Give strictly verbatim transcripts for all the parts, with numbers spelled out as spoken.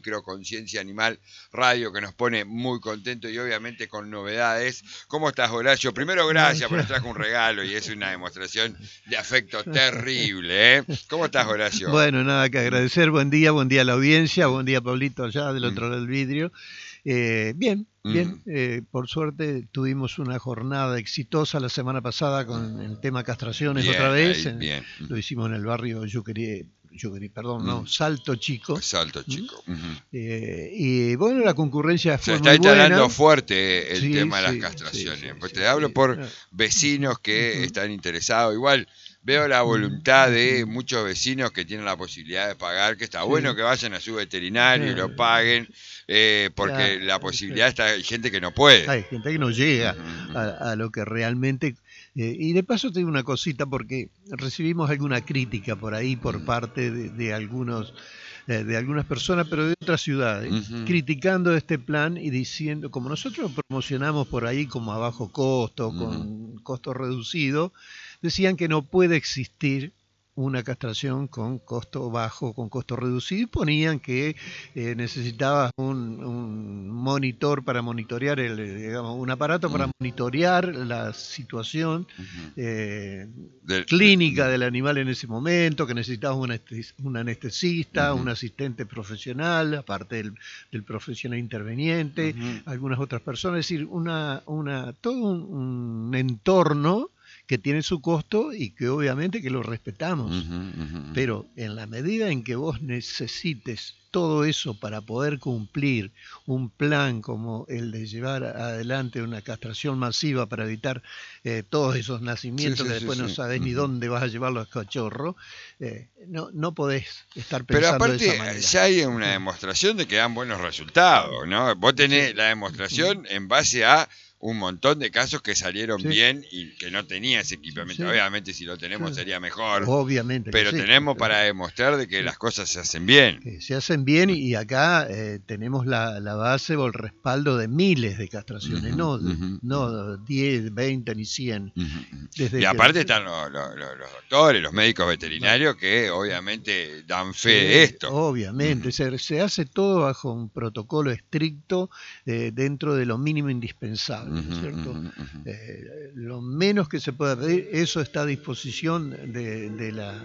micro Conciencia Animal Radio, que nos pone muy contentos y obviamente con novedades. ¿Cómo estás, Horacio? Primero, gracias por nos trajo un regalo y es una demostración de afecto terrible, ¿eh? ¿Cómo estás, Horacio? Bueno, nada que agradecer. Buen día, buen día a la audiencia, buen día, Pablito, allá del otro lado del vidrio. Eh, bien, bien, eh, por suerte tuvimos una jornada exitosa la semana pasada con el tema castraciones Bien, otra vez. ahí, bien. Lo hicimos en el barrio Yuquerí, Yuquerí, perdón, no, Salto Chico. Salto Chico. Uh -huh. eh, y bueno, la concurrencia fue Se está muy buena. instalando fuerte el sí, tema de las sí, castraciones. Sí, sí, pues sí, te sí, hablo sí. por vecinos que uh -huh. están interesados. Igual veo la voluntad de muchos vecinos que tienen la posibilidad de pagar, que está sí. bueno que vayan a su veterinario y lo paguen, eh, porque ya, la posibilidad está, hay gente que no puede. Hay gente que no llega uh -huh. a, a lo que realmente... Eh, y de paso te digo una cosita, porque recibimos alguna crítica por ahí por uh -huh. parte de, de algunos... de algunas personas, pero de otras ciudades, uh-huh. criticando este plan y diciendo, como nosotros lo promocionamos por ahí como a bajo costo, uh-huh. con costo reducido, decían que no puede existir una castración con costo bajo, con costo reducido, y ponían que eh, necesitabas un, un monitor para monitorear, el, digamos, un aparato para monitorear la situación uh-huh. eh, del, clínica del animal en ese momento, que necesitabas un, anestesis, un anestesista, uh-huh. un asistente profesional, aparte del, del profesional interveniente, uh-huh. algunas otras personas, es decir, una, una, todo un, un entorno que tiene su costo y que obviamente que lo respetamos, uh-huh, uh-huh. pero en la medida en que vos necesites todo eso para poder cumplir un plan como el de llevar adelante una castración masiva para evitar eh, todos esos nacimientos sí, sí, que después sí, no sabés sí. ni dónde vas a llevar los cachorros, eh, no, no podés estar pensando pero aparte, de esa manera. Ya hay una demostración de que dan buenos resultados, ¿no? Vos tenés sí. la demostración en base a un montón de casos que salieron sí. bien y que no tenía ese equipamiento. Sí. Obviamente si lo tenemos sí. sería mejor. Obviamente. Pero sí. tenemos para demostrar de que sí. las cosas se hacen bien. Que se hacen bien y acá eh, tenemos la, la base o el respaldo de miles de castraciones, uh-huh, no, uh-huh. no diez, veinte ni cien. Uh-huh. Desde y aparte que... están los, los, los doctores, los médicos veterinarios que obviamente dan fe sí, de esto. Obviamente, uh-huh. se, se hace todo bajo un protocolo estricto eh, dentro de lo mínimo indispensable. ¿No es cierto? Uh-huh, uh-huh. Eh, lo menos que se pueda pedir, eso está a disposición de, de, la,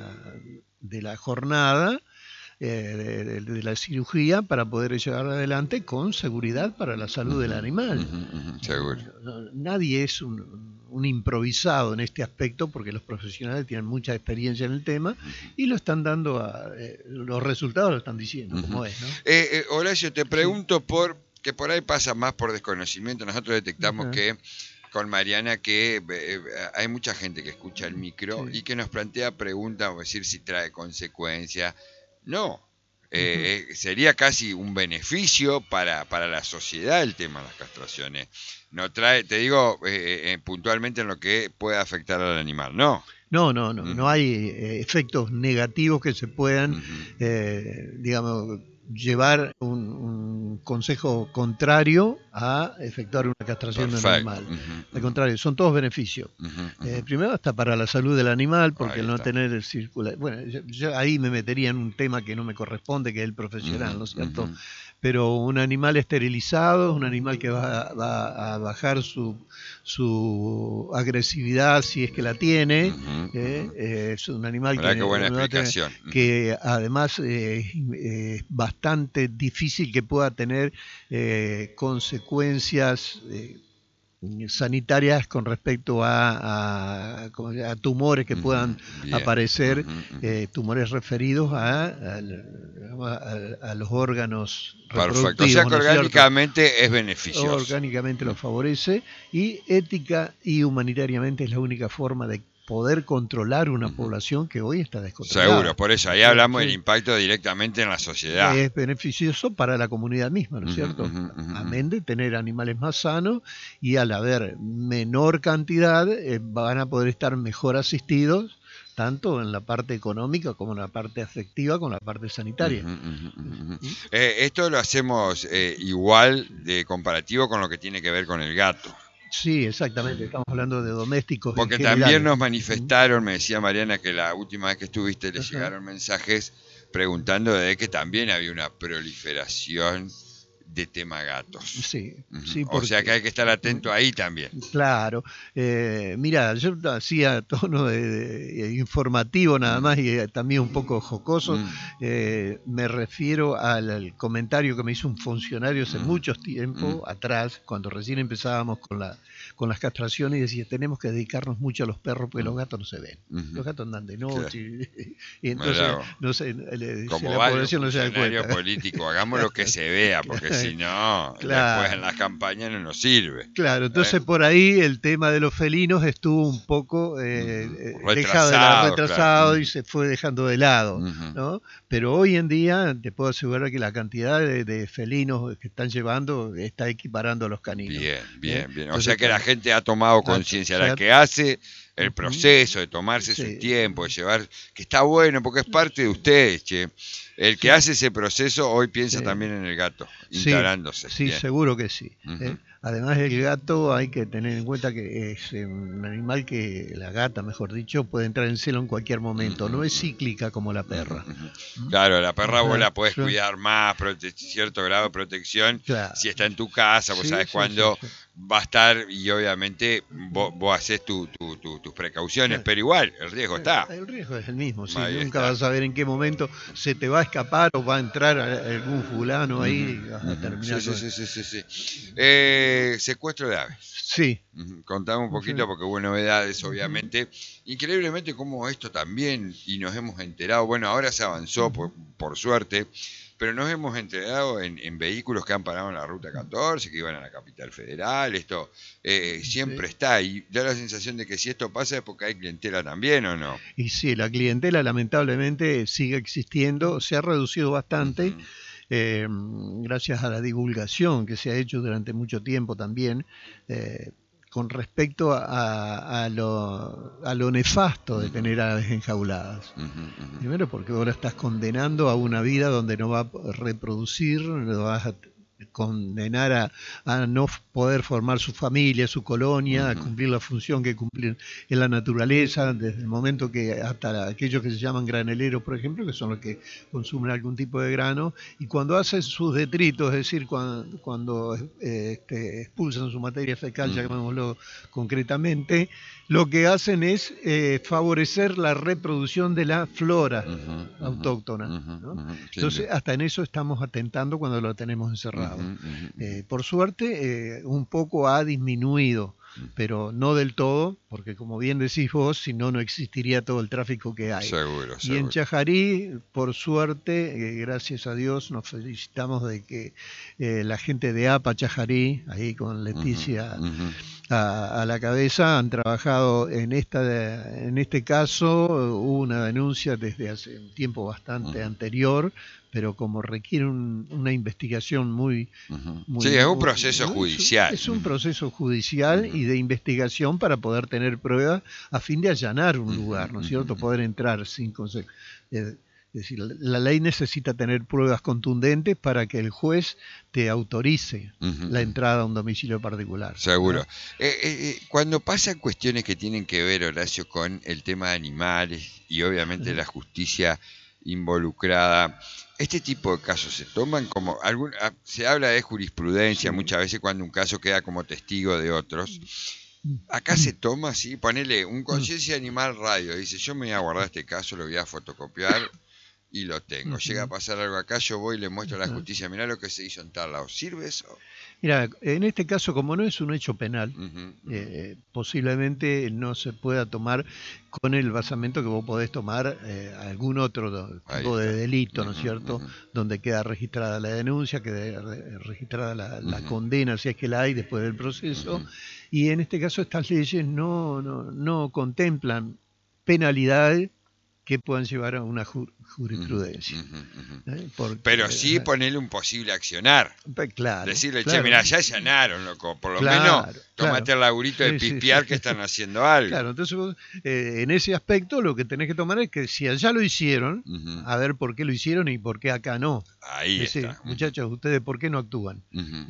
de la jornada, eh, de, de la cirugía, para poder llevar adelante con seguridad para la salud uh-huh, del animal. Uh-huh, uh-huh, seguro. No, nadie es un, un improvisado en este aspecto, porque los profesionales tienen mucha experiencia en el tema uh-huh. y lo están dando, a, eh, los resultados lo están diciendo, uh-huh. como es, ¿no? Eh, eh, Horacio, te pregunto sí. por... que por ahí pasa más por desconocimiento. Nosotros detectamos uh-huh. que con Mariana que eh, hay mucha gente que escucha el micro sí. y que nos plantea preguntas, o decir si trae consecuencias. No, eh, uh-huh. sería casi un beneficio para, para la sociedad el tema de las castraciones. No trae, te digo eh, eh, puntualmente en lo que puede afectar al animal, ¿no? No, no, no, uh-huh. no hay eh, efectos negativos que se puedan, uh-huh. eh, digamos, llevar un, un consejo contrario a efectuar una castración del animal. Uh-huh. Al contrario, son todos beneficios. Uh-huh, uh-huh. Eh, primero, hasta para la salud del animal, porque al no tener el circular... Bueno, yo, yo ahí me metería en un tema que no me corresponde, que es el profesional, uh-huh, ¿no es cierto? Uh-huh. Pero un animal esterilizado, un animal que va, va a bajar su, su agresividad si es que la tiene, uh-huh, eh, eh, es un animal que, qué buena explicación. Tener, que además es eh, bastante difícil que pueda tener eh, consecuencias eh, sanitarias con respecto a, a, a tumores que puedan uh-huh, aparecer, uh-huh, uh-huh. Eh, tumores referidos a, a, a, a los órganos reproductivos. Perfecto, o sea que ¿no orgánicamente es, es beneficioso. Orgánicamente lo favorece y ética y humanitariamente es la única forma de poder controlar una uh-huh. población que hoy está descontrolada. Seguro, por eso ahí hablamos sí. del impacto directamente en la sociedad. Es beneficioso para la comunidad misma, ¿no es uh-huh, cierto? Uh-huh, uh-huh. Amén de tener animales más sanos y al haber menor cantidad eh, van a poder estar mejor asistidos, tanto en la parte económica como en la parte afectiva, como en la parte sanitaria. Uh-huh, uh-huh, uh-huh. Eh, esto lo hacemos eh, igual de comparativo con lo que tiene que ver con el gato. Sí, exactamente, estamos hablando de domésticos. Porque también nos manifestaron, me decía Mariana, que la última vez que estuviste le llegaron mensajes preguntando de que también había una proliferación de tema gatos. Sí, uh-huh. sí. Porque, o sea que hay que estar atento ahí también. Claro. Eh, mira, yo hacía tono de, de, informativo nada más y también un poco jocoso. Mm. Eh, me refiero al, al comentario que me hizo un funcionario hace mm. mucho tiempo mm. atrás, cuando recién empezábamos con la con las castraciones, y decía, tenemos que dedicarnos mucho a los perros porque los gatos no se ven. Uh-huh. Los gatos andan de noche. Claro. Y entonces, no sé, le, como la población no se da cuenta. Político, hagamos lo que se vea, porque si no, claro. después en las campañas no nos sirve. Claro, entonces ¿Eh? por ahí el tema de los felinos estuvo un poco eh, uh-huh. dejado, retrasado, retrasado claro. y se fue dejando de lado, uh-huh. ¿no? Pero hoy en día te puedo asegurar que la cantidad de, de felinos que están llevando está equiparando a los caninos. Bien, bien, ¿eh? bien. Entonces, o sea que la gente ha tomado conciencia, la que hace el proceso de tomarse sí. su tiempo, de llevar, que está bueno porque es parte de ustedes, che. El que sí. hace ese proceso hoy piensa sí. también en el gato, instalándose. Sí, sí seguro que sí. Uh-huh. ¿eh? Además, el gato hay que tener en cuenta que es un animal que, la gata, mejor dicho, puede entrar en celo en cualquier momento. Uh-huh. No es cíclica como la perra. Uh-huh. Claro, la perra vos la podés cuidar más, prote- cierto grado de protección, claro. si está en tu casa, vos sí, sabés sí, cuándo sí, sí. va a estar y obviamente vos, vos haces tu, tu, tu, tus precauciones, pero igual, el riesgo está. El riesgo es el mismo, sí. Ahí Nunca está. vas a saber en qué momento se te va a escapar o va a entrar algún fulano ahí y vas a terminar. Sí, sí, sí, sí, sí, sí. Eh, secuestro de aves. Sí. Contame un poquito porque hubo novedades, obviamente. Increíblemente como esto también, y nos hemos enterado, bueno, ahora se avanzó por, por suerte, pero nos hemos enterado en, en vehículos que han parado en la Ruta catorce, que iban a la capital federal, esto eh, siempre sí. está, y da la sensación de que si esto pasa es porque hay clientela también, ¿o no? Y sí, la clientela lamentablemente sigue existiendo, se ha reducido bastante, uh-huh. eh, gracias a la divulgación que se ha hecho durante mucho tiempo también, eh, con respecto a, a, lo, a lo nefasto de tener aves enjauladas. Uh-huh, uh-huh. Primero porque ahora estás condenando a una vida donde no va a reproducir, lo vas a condenar a, a no poder formar su familia, su colonia, uh-huh. a cumplir la función que cumplir en la naturaleza, desde el momento que hasta aquellos que se llaman graneleros, por ejemplo, que son los que consumen algún tipo de grano, y cuando hacen sus detritos, es decir, cuando, cuando eh, este, expulsan su materia fecal, uh-huh. llamémoslo concretamente, lo que hacen es eh, favorecer la reproducción de la flora uh-huh, autóctona. Uh-huh, ¿no? uh-huh, sí, Entonces, sí. hasta en eso estamos atentando cuando lo tenemos encerrado. Uh-huh, uh-huh. Eh, por suerte, eh, un poco ha disminuido, pero no del todo, porque como bien decís vos, si no, no existiría todo el tráfico que hay. Seguro, y seguro. en Chajarí, por suerte, eh, gracias a Dios, nos felicitamos de que eh, la gente de APA Chajarí, ahí con Leticia uh-huh, uh-huh. A, a la cabeza, han trabajado en esta en este caso. Hubo una denuncia desde hace un tiempo bastante uh-huh. anterior, pero como requiere un, una investigación muy, uh-huh. muy... Sí, es un proceso muy, judicial. Es un, es un proceso judicial uh-huh. y de investigación para poder tener pruebas a fin de allanar un lugar, ¿no es cierto? Uh-huh. Poder entrar sin consejo. Eh, es decir, la ley necesita tener pruebas contundentes para que el juez te autorice uh-huh. la entrada a un domicilio particular. Seguro. Eh, eh, cuando pasan cuestiones que tienen que ver, Horacio, con el tema de animales y obviamente uh-huh. la justicia involucrada, este tipo de casos se toman como algún, se habla de jurisprudencia sí. muchas veces cuando un caso queda como testigo de otros. Acá se toma así, ponele un conciencia animal radio, dice yo me voy a guardar este caso, lo voy a fotocopiar y lo tengo. Uh-huh. Llega a pasar algo acá, yo voy y le muestro a la justicia, mirá lo que se hizo en tal lado. ¿Sirve eso? Mira, en este caso, como no es un hecho penal, uh-huh, uh-huh. Eh, posiblemente no se pueda tomar con el basamento que vos podés tomar eh, algún otro do, tipo de delito, ¿no es uh-huh, cierto? Uh-huh. Donde queda registrada la denuncia, queda re, registrada la, uh-huh. la condena, si es que la hay después del proceso. Uh-huh. Y en este caso estas leyes no, no, no contemplan penalidades que puedan llevar a una ju- jurisprudencia. Uh-huh, uh-huh. ¿Eh? Porque, Pero sí eh, ponerle un posible accionar. Claro. Decirle, claro. che, mira, ya allanaron, loco. Por lo claro, menos tomate claro. el laburito de sí, pispiar sí, sí. que están haciendo algo. Claro, entonces vos, eh, en ese aspecto lo que tenés que tomar es que si allá lo hicieron, uh-huh. a ver por qué lo hicieron y por qué acá no. Ahí es decir, está. muchachos, ustedes por qué no actúan. Uh-huh. ¿Eh?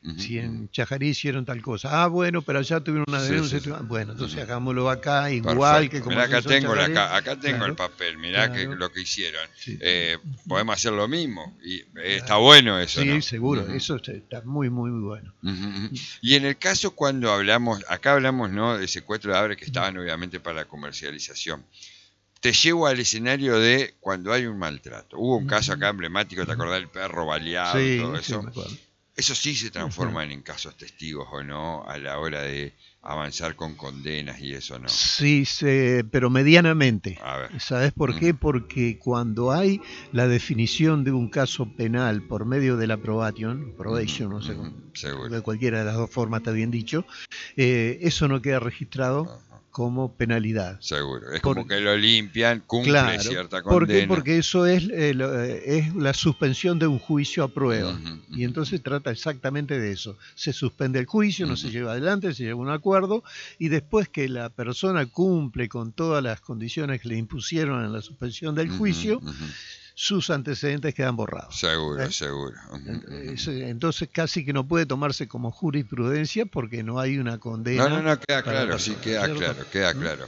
Uh-huh, si en Chajarí hicieron tal cosa, ah, bueno, pero allá tuvieron una denuncia, sí, sí, sí. Bueno, entonces uh-huh. hagámoslo acá igual. Perfecto. Que como mirá, acá tengo, la, acá, acá tengo claro, el papel, mirá claro. que lo que hicieron. Sí. Eh, podemos hacer lo mismo, y eh, claro. Está bueno eso, sí, ¿no? seguro, Uh-huh. eso está muy, muy, muy bueno. Uh-huh. Y en el caso cuando hablamos, acá hablamos, ¿no?, de secuestro de aves que estaban obviamente para la comercialización. Te llevo al escenario de cuando hay un maltrato. Hubo un caso acá emblemático, ¿te acordás del perro baleado y sí, todo eso? Sí, me acuerdo. Eso sí se transforman en casos testigos, ¿o no? A la hora de avanzar con condenas y eso, ¿no? Sí, se, pero medianamente. A ver. ¿Sabes por uh-huh. qué? Porque cuando hay la definición de un caso penal por medio de la probation, probation, uh-huh. no sé, uh-huh. Seguro. De cualquiera de las dos formas está bien dicho, eh, eso no queda registrado uh-huh. como penalidad. Seguro. Es por, como que lo limpian, cumple claro, cierta condena. ¿Por qué? Porque eso es, eh, es la suspensión de un juicio a prueba. Uh-huh. Y entonces trata exactamente de eso. Se suspende el juicio, uh-huh. no se lleva adelante, se lleva un acuerdo, y después que la persona cumple con todas las condiciones que le impusieron en la suspensión del juicio, uh-huh. Uh-huh. sus antecedentes quedan borrados. Seguro, ¿eh? seguro. Uh-huh. Entonces casi que no puede tomarse como jurisprudencia porque no hay una condena. No, no, no, queda claro, sí, queda ¿cierto? claro, queda claro.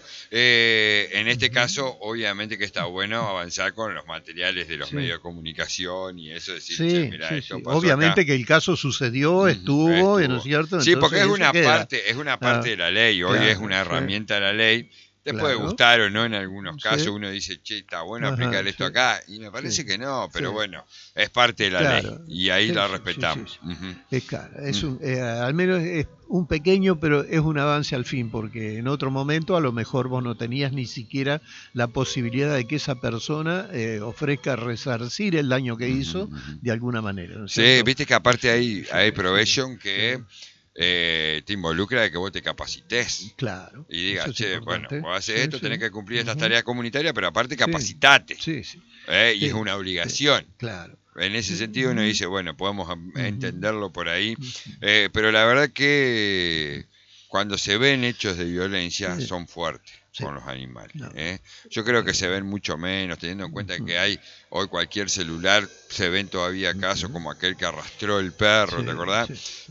Eh, en este caso, obviamente que está bueno avanzar con los materiales de los sí. medios de comunicación y eso, decir, sí, che, mirá, sí, esto sí. pasó Obviamente acá. que el caso sucedió, estuvo, estuvo. ¿no es cierto? Sí, entonces, porque es una queda. parte, es una parte ah, de la ley, hoy claro, es una herramienta sí. de la ley. Te claro. puede gustar o no en algunos casos, sí. uno dice, che, está bueno Ajá, aplicar esto sí. acá, y me parece sí. que no, pero sí. bueno, es parte de la claro. ley, y ahí sí, la sí, respetamos. Sí, sí, sí. Uh-huh. Es claro, es un, eh, al menos es un pequeño, pero es un avance al fin, porque en otro momento a lo mejor vos no tenías ni siquiera la posibilidad de que esa persona eh, ofrezca resarcir el daño que hizo uh-huh. de alguna manera. ¿no es sí, cierto? viste que aparte hay, hay probation que... Sí. Eh, te involucra de que vos te capacites. Claro. Y digas, che, bueno, vos haces sí, esto, sí. tenés que cumplir estas uh-huh. tareas comunitarias, pero aparte capacitate. Sí, sí. Eh, y sí, es una obligación. Sí, claro. En ese sentido uno dice, bueno, podemos uh-huh. entenderlo por ahí. Eh, pero la verdad que cuando se ven hechos de violencia sí. son fuertes. Sí. Con los animales. No. ¿eh? Yo creo que se ven mucho menos, teniendo en cuenta que hay hoy cualquier celular, se ven todavía casos como aquel que arrastró el perro, sí, ¿te acordás? Sí, sí.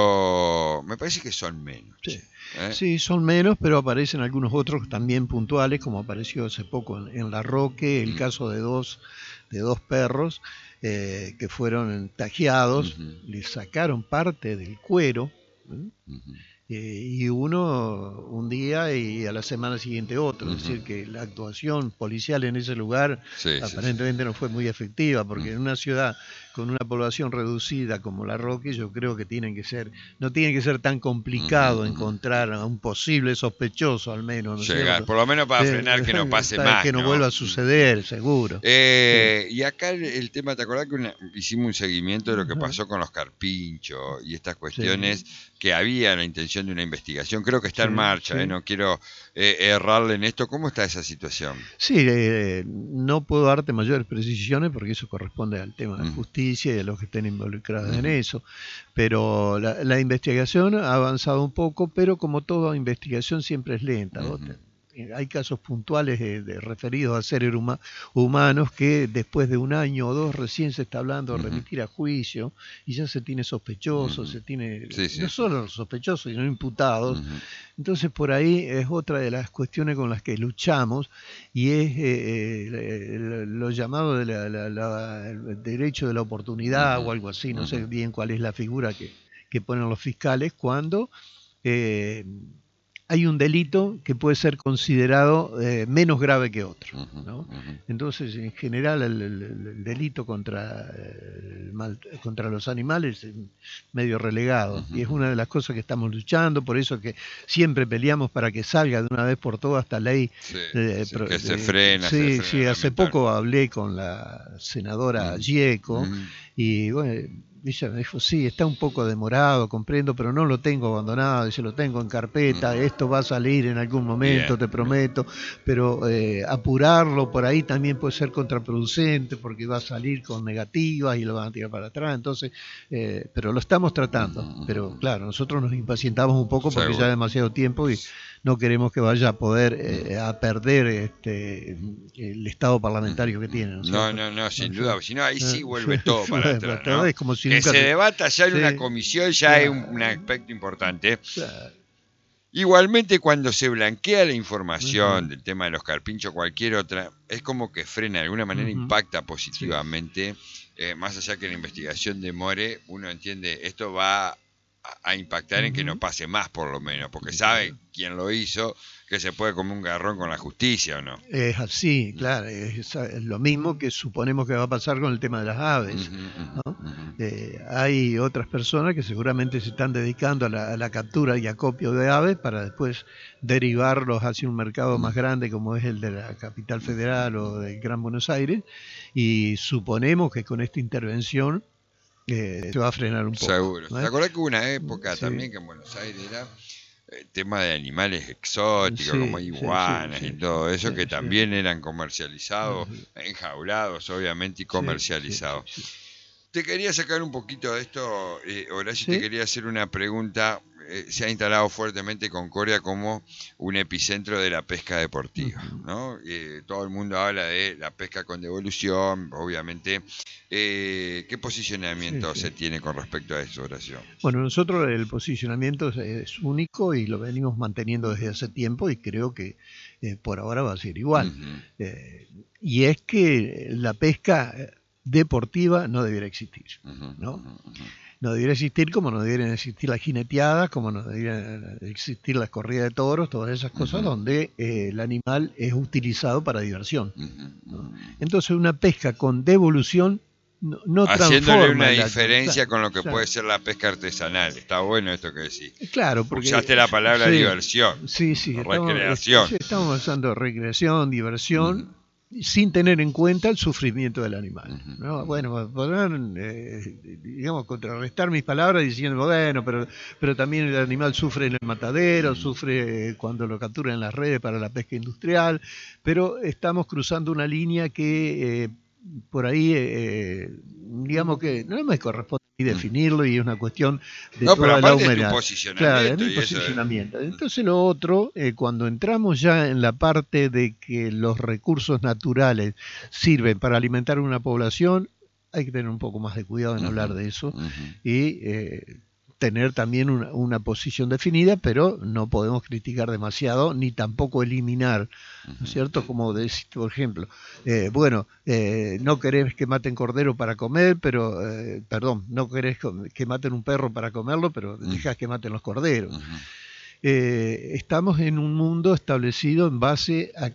Pero me parece que son menos. Sí. ¿eh? sí, son menos, pero aparecen algunos otros también puntuales, como apareció hace poco en, en La Roque, el mm. caso de dos, de dos perros eh, que fueron tajeados, uh-huh. les sacaron parte del cuero, ¿eh? uh-huh. Eh, y uno un día y a la semana siguiente otro, uh-huh. es decir que la actuación policial en ese lugar sí, aparentemente sí, sí. no fue muy efectiva, porque uh-huh. en una ciudad con una población reducida como La Roque, yo creo que tienen que ser, no tiene que ser tan complicado uh-huh. encontrar a un posible sospechoso al menos, ¿no llegar, cierto? por lo menos para eh, frenar que no pase para más, que no, ¿no? vuelva a suceder, seguro. Eh, sí. Y acá el, el tema, ¿te acordás que una, hicimos un seguimiento de lo que pasó con los carpinchos y estas cuestiones sí. que había la intención de una investigación? Creo que está sí, en marcha, sí. eh, no quiero eh, errarle en esto. ¿Cómo está esa situación? Sí, eh, no puedo darte mayores precisiones porque eso corresponde al tema de mm. justicia y a los que estén involucrados mm. en eso, pero la, la investigación ha avanzado un poco, pero como toda investigación siempre es lenta. Mm. Hay casos puntuales de, de referidos a seres huma, humanos que después de un año o dos recién se está hablando de uh-huh. remitir a juicio y ya se tiene sospechosos, uh-huh. se tiene sí, sí, no sí. solo sospechosos sino imputados. Uh-huh. Entonces por ahí es otra de las cuestiones con las que luchamos y es eh, eh, lo llamado de la, la, la, el derecho de la oportunidad uh-huh. o algo así, no uh-huh. sé bien cuál es la figura que, que ponen los fiscales cuando eh, hay un delito que puede ser considerado eh, menos grave que otro, ¿no? Uh-huh, uh-huh. Entonces, en general, el, el, el delito contra, el mal, contra los animales es medio relegado, uh-huh. y es una de las cosas que estamos luchando, por eso que siempre peleamos para que salga de una vez por todas esta ley. Sí, de, sí, pro, que de, se frena. Sí, se frena, sí, hace poco hablé con la senadora uh-huh. Gieco, uh-huh. y bueno, ella me dijo, sí, está un poco demorado, comprendo, pero no lo tengo abandonado, dice, lo tengo en carpeta, uh-huh. esto va a salir en algún momento, bien, te prometo, bien. pero eh, apurarlo por ahí también puede ser contraproducente porque va a salir con negativas y lo van a tirar para atrás, entonces, eh, pero lo estamos tratando, uh-huh. pero claro, nosotros nos impacientamos un poco porque Seguro. ya es demasiado tiempo y no queremos que vaya a poder eh, a perder este el estado parlamentario que tiene. ¿No, no, no, no, sin duda, si no, ahí sí vuelve todo para atrás, ¿no? Es como si que nunca se debata ya en sí. una comisión ya es un, un aspecto importante. Igualmente, cuando se blanquea la información uh-huh. del tema de los carpinchos, cualquier otra, es como que frena, de alguna manera uh-huh. impacta positivamente. Sí. Eh, más allá que la investigación demore, uno entiende, esto va a, a impactar uh-huh. en que no pase más, por lo menos, porque sabe quién lo hizo, que se puede comer un garrón con la justicia, ¿o no? Es así, claro, es, es lo mismo que suponemos que va a pasar con el tema de las aves, ¿no? Uh-huh. Eh, hay otras personas que seguramente se están dedicando a la, a la captura y acopio de aves para después derivarlos hacia un mercado más grande como es el de la capital federal o del Gran Buenos Aires, y suponemos que con esta intervención eh, se va a frenar un poco. Seguro. ¿no? ¿Te acordás que hubo una época sí. también que en Buenos Aires era el tema de animales exóticos, sí, como iguanas sí, sí, y todo eso, sí, que sí. también eran comercializados, sí. enjaulados obviamente y comercializados? Sí, sí, sí. Te quería sacar un poquito de esto, eh, Horacio, ¿Sí? te quería hacer una pregunta. Eh, se ha instalado fuertemente Concordia como un epicentro de la pesca deportiva, uh-huh. ¿no? Eh, todo el mundo habla de la pesca con devolución, obviamente. Eh, ¿Qué posicionamiento sí, sí. se tiene con respecto a eso, Horacio? Bueno, nosotros el posicionamiento es, es único y lo venimos manteniendo desde hace tiempo y creo que eh, por ahora va a ser igual. Uh-huh. Eh, y es que la pesca deportiva no debiera existir, ¿no? Uh-huh. No debiera existir como no deberían existir las jineteadas, como no deberían existir las corridas de toros, todas esas cosas uh-huh. donde eh, el animal es utilizado para diversión, ¿no? Entonces una pesca con devolución no, no haciéndole una la, diferencia claro, con lo que claro. puede ser la pesca artesanal. Está bueno esto que decís. Claro, porque usaste la palabra sí, diversión, sí, sí, recreación. Estamos, estamos usando recreación, diversión. Uh-huh. Sin tener en cuenta el sufrimiento del animal, ¿no? Bueno, podrán, eh, digamos, contrarrestar mis palabras diciendo, bueno, pero, pero también el animal sufre en el matadero, sufre cuando lo capturan en las redes para la pesca industrial, pero estamos cruzando una línea que eh, por ahí, eh, digamos que no me corresponde definirlo y es una cuestión de no, toda pero la humanidad. humanidad. Es tu posicionamiento. Claro, es mi posicionamiento. Es... Entonces lo otro, eh, cuando entramos ya en la parte de que los recursos naturales sirven para alimentar una población, hay que tener un poco más de cuidado en uh-huh, hablar de eso uh-huh. y eh, tener también una, una posición definida, pero no podemos criticar demasiado ni tampoco eliminar, ¿no es cierto? Como decir, por ejemplo, eh, bueno, eh, no querés que maten cordero para comer, pero, eh, perdón, no querés que maten un perro para comerlo, pero dejás que maten los corderos. Uh-huh. Eh, estamos en un mundo establecido en base a,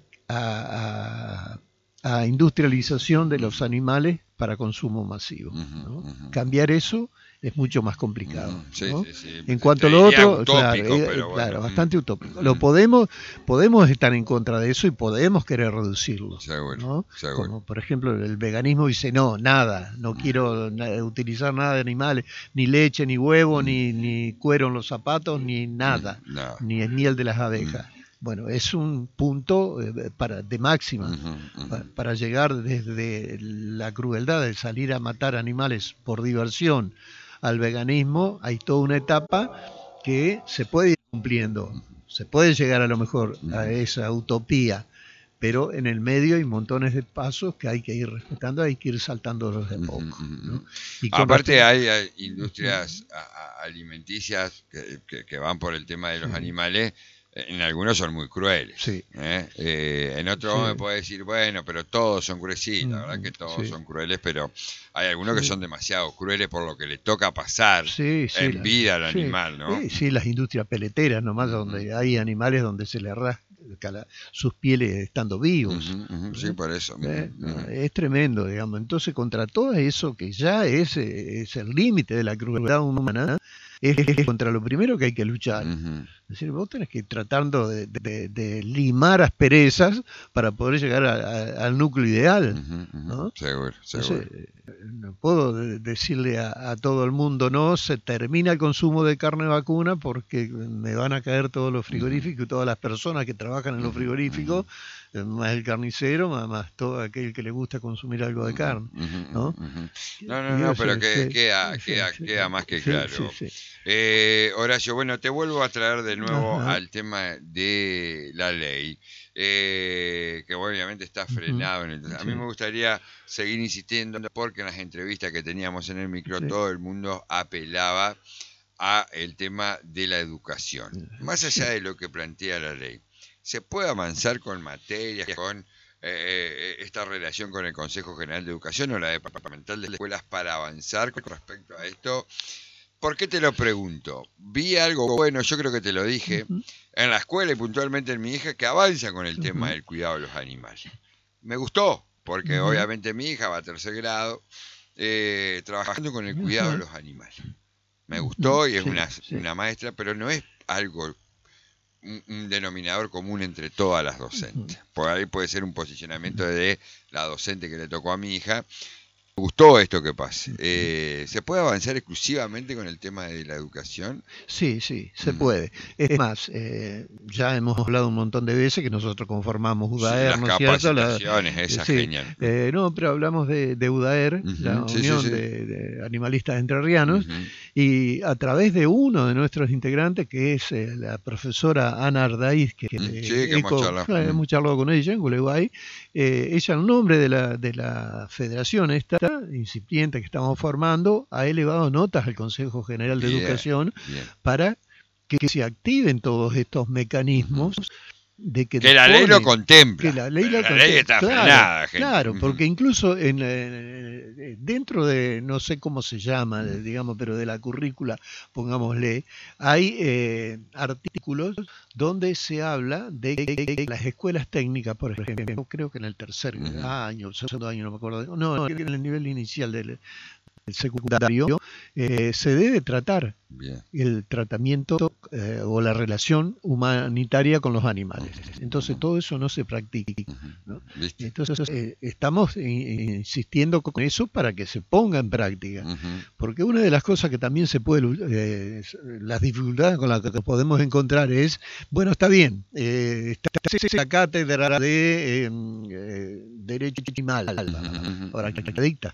a, a, a industrialización de los animales para consumo masivo, ¿no? Uh-huh. Cambiar eso es mucho más complicado, uh-huh. sí, ¿no? sí, sí. En cuanto a lo otro, utópico, claro, pero claro bueno. bastante utópico. Uh-huh. Lo podemos, podemos estar en contra de eso y podemos querer reducirlo, seguro, ¿no? Seguro. Como por ejemplo el veganismo dice no, nada, no uh-huh. quiero na- utilizar nada de animales, ni leche, ni huevo, uh-huh. ni, ni cuero en los zapatos, ni nada, uh-huh. no. ni el miel de las abejas. Uh-huh. Bueno, es un punto eh, para, de máxima uh-huh, uh-huh. para, para llegar desde la crueldad de salir a matar animales por diversión al veganismo. Hay toda una etapa que se puede ir cumpliendo, se puede llegar a lo mejor a esa utopía, pero en el medio hay montones de pasos que hay que ir respetando, hay que ir saltándolos de poco, ¿no? Y aparte hay, hay industrias uh-huh. alimenticias que, que, que van por el tema de los uh-huh. animales. En algunos son muy crueles. Sí. ¿eh? Eh, en otros sí. me puede decir, bueno, pero todos son crueles. Sí, la verdad que todos sí. son crueles, pero hay algunos sí. que son demasiado crueles por lo que le toca pasar sí, sí, en vida al sí. animal, ¿no? Sí, sí, las industrias peleteras nomás, uh-huh. donde hay animales donde se les rasca sus pieles estando vivos. Uh-huh, uh-huh, sí, por eso. ¿Eh? Uh-huh. Es tremendo, digamos. Entonces, contra todo eso que ya es, es el límite de la crueldad humana, es, es contra lo primero que hay que luchar. Uh-huh. Es decir, vos tenés que ir tratando de, de, de limar asperezas para poder llegar a, a, al núcleo ideal, uh-huh, uh-huh. ¿no? Seguro, seguro. Entonces, no puedo de- decirle a, a todo el mundo, no, se termina el consumo de carne vacuna porque me van a caer todos los frigoríficos y todas las personas que trabajan en los frigoríficos, eh, más el carnicero, más, más todo aquel que le gusta consumir algo de carne, ¿no? No, no, Y no, eso, pero que, sí, queda, sí, queda, sí, queda más que sí, claro. sí, sí. Eh, Horacio, bueno, te vuelvo a traer de nuevo Ajá. al tema de la ley, eh, que obviamente está frenado en el... A mí Sí. me gustaría seguir insistiendo porque en las entrevistas que teníamos en el micro Sí. todo el mundo apelaba a el tema de la educación. Más allá Sí. de lo que plantea la ley, ¿se puede avanzar con materias, con eh, esta relación con el Consejo General de Educación o la departamental de escuelas para avanzar con respecto a esto? ¿Por qué te lo pregunto? Vi algo bueno, yo creo que te lo dije, Ujú. en la escuela y puntualmente en mi hija, que avanza con el tema Ujú. del cuidado de los animales. Me gustó, porque Ujú. obviamente mi hija va a tercer grado, eh, trabajando con el cuidado de Ajá. los animales. Me gustó y es Sí, una, sí. una maestra, pero no es algo, un, un denominador común entre todas las docentes. Por ahí puede ser un posicionamiento de la docente que le tocó a mi hija. Me gustó esto que pase. Eh, ¿Se puede avanzar exclusivamente con el tema de la educación? Sí, sí, se Mm. puede. Es más, eh, ya hemos hablado un montón de veces que nosotros conformamos Sí, UDAER, las ¿no es cierto? La- capacitaciones, esa sí, genial. eh, no, pero hablamos de, de UDAER, Ujú, la sí, sí, Unión sí. de, de Animalistas Entrerrianos, Ujú. y a través de uno de nuestros integrantes, que es eh, la profesora Ana Ardaiz, que Mm, eh, sí, que hemos ECO, charlado. eh, Mm. hemos charlado con ella en Gualeguay, eh, ella en nombre de la, de la federación esta incipiente que estamos formando, ha elevado notas al Consejo General de Bien, Educación bien. para que, que se activen todos estos mecanismos de que Que la ley lo dispone- contempla. que la ley, pero lo la conte- ley está claro, frenada, gente. claro, Ujú. porque incluso en, eh, dentro de, no sé cómo se llama, de- digamos, pero de la currícula, pongámosle, hay eh, artículos donde se habla de que las escuelas técnicas, por ejemplo, creo que en el tercer Ujú. año, segundo año, no me acuerdo, no, no, en el nivel inicial del, del secundario, eh, se debe tratar Bien. el tratamiento eh, o la relación humanitaria con los animales. Entonces todo eso no se practica, ¿no? ¿Viste? Entonces eh, estamos in- insistiendo con eso para que se ponga en práctica. Ujú. Porque una de las cosas que también se puede, eh, las dificultades con las que podemos encontrar es, bueno, está bien, eh, está la cátedra de eh, eh, Derecho Animal, ahora que la dicta.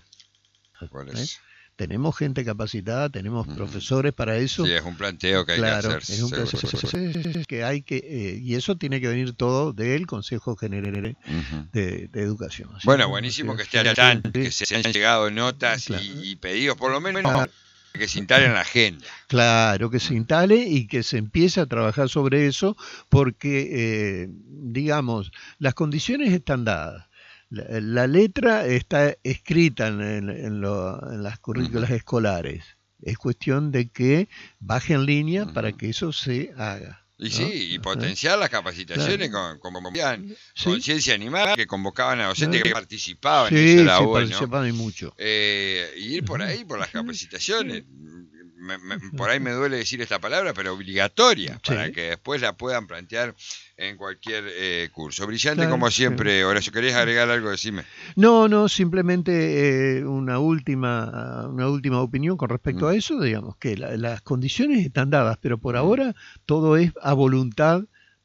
Por ¿eh? eso. Tenemos gente capacitada, tenemos Ujú. profesores para eso. Sí, es un planteo que hay Claro, que hacer. es un seguro, proceso seguro. que hay que, eh, y eso tiene que venir todo del Consejo General Ujú. de, de Educación. ¿sí? Bueno, buenísimo que esté al tanto, que se han llegado notas Claro. y, y pedidos, por lo menos que se instalen en la agenda. Claro, que se instale y que se empiece a trabajar sobre eso, porque, eh, digamos, las condiciones están dadas. La, la letra está escrita en, en- en lo- en las currículas Ujú. escolares. Es cuestión de que baje en línea Ujú. para que eso se haga. Y ¿no? sí, y Ajá. potenciar las capacitaciones Claro. con, con, con Sí. conciencia animal, que convocaban a docentes Claro. que participaban, y Sí, eso era sí, bueno. participan y mucho. Eh, y ir por ahí, por las capacitaciones. Me- me- por ahí me duele decir esta palabra, pero obligatoria, para Sí. que después la puedan plantear en cualquier eh, curso. Brillante Claro, como sí. siempre, Horacio. ¿Querías agregar algo? Decime. No, no, simplemente eh, una última, una última opinión con respecto Mm. a eso, digamos que la- las condiciones están dadas, pero por Mm. ahora todo es a voluntad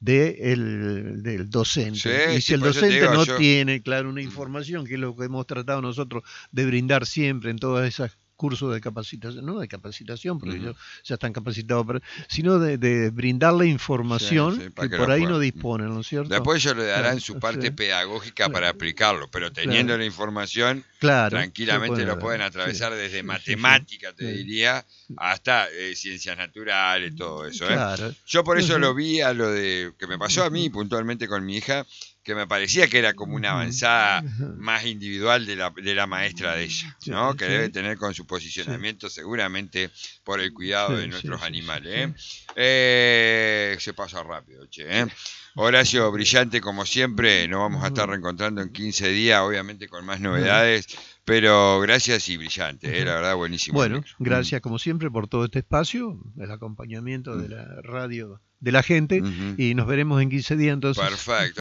de el- del docente. Sí, y sí, si el por eso te docente digo, no yo- tiene, claro, una información, que es lo que hemos tratado nosotros de brindar siempre en todas esas cursos de capacitación, no de capacitación, porque Ujú. ellos ya están capacitados, pero- sino de, de brindarle información Sí, sí, para que, que por lo ahí puedan. no disponen, ¿no es cierto? Después ellos le darán Claro, su parte sí. pedagógica Claro. para aplicarlo, pero teniendo Claro. la información, Claro, tranquilamente se lo puede pueden dar, atravesar sí, desde sí, sí, sí. matemática, te Sí. diría, hasta eh, ciencias naturales, todo eso. ¿eh? Claro. Yo por eso Ujú. lo vi a lo de que me pasó a mí puntualmente con mi hija, que me parecía que era como una avanzada Ujú. más individual de la, de la maestra de ella, Sí, ¿no? Que sí. debe tener con su posicionamiento seguramente por el cuidado Sí, de nuestros sí, sí, animales. sí, ¿eh? Eh, se pasa rápido, che. ¿eh? Horacio, brillante como siempre, nos vamos a estar reencontrando en quince días, obviamente con más novedades, pero gracias y brillante, ¿eh? La verdad buenísimo. Bueno, el micro. gracias como siempre por todo este espacio, el acompañamiento de la radio de la gente, Ujú. y nos veremos en quince días entonces. Perfecto.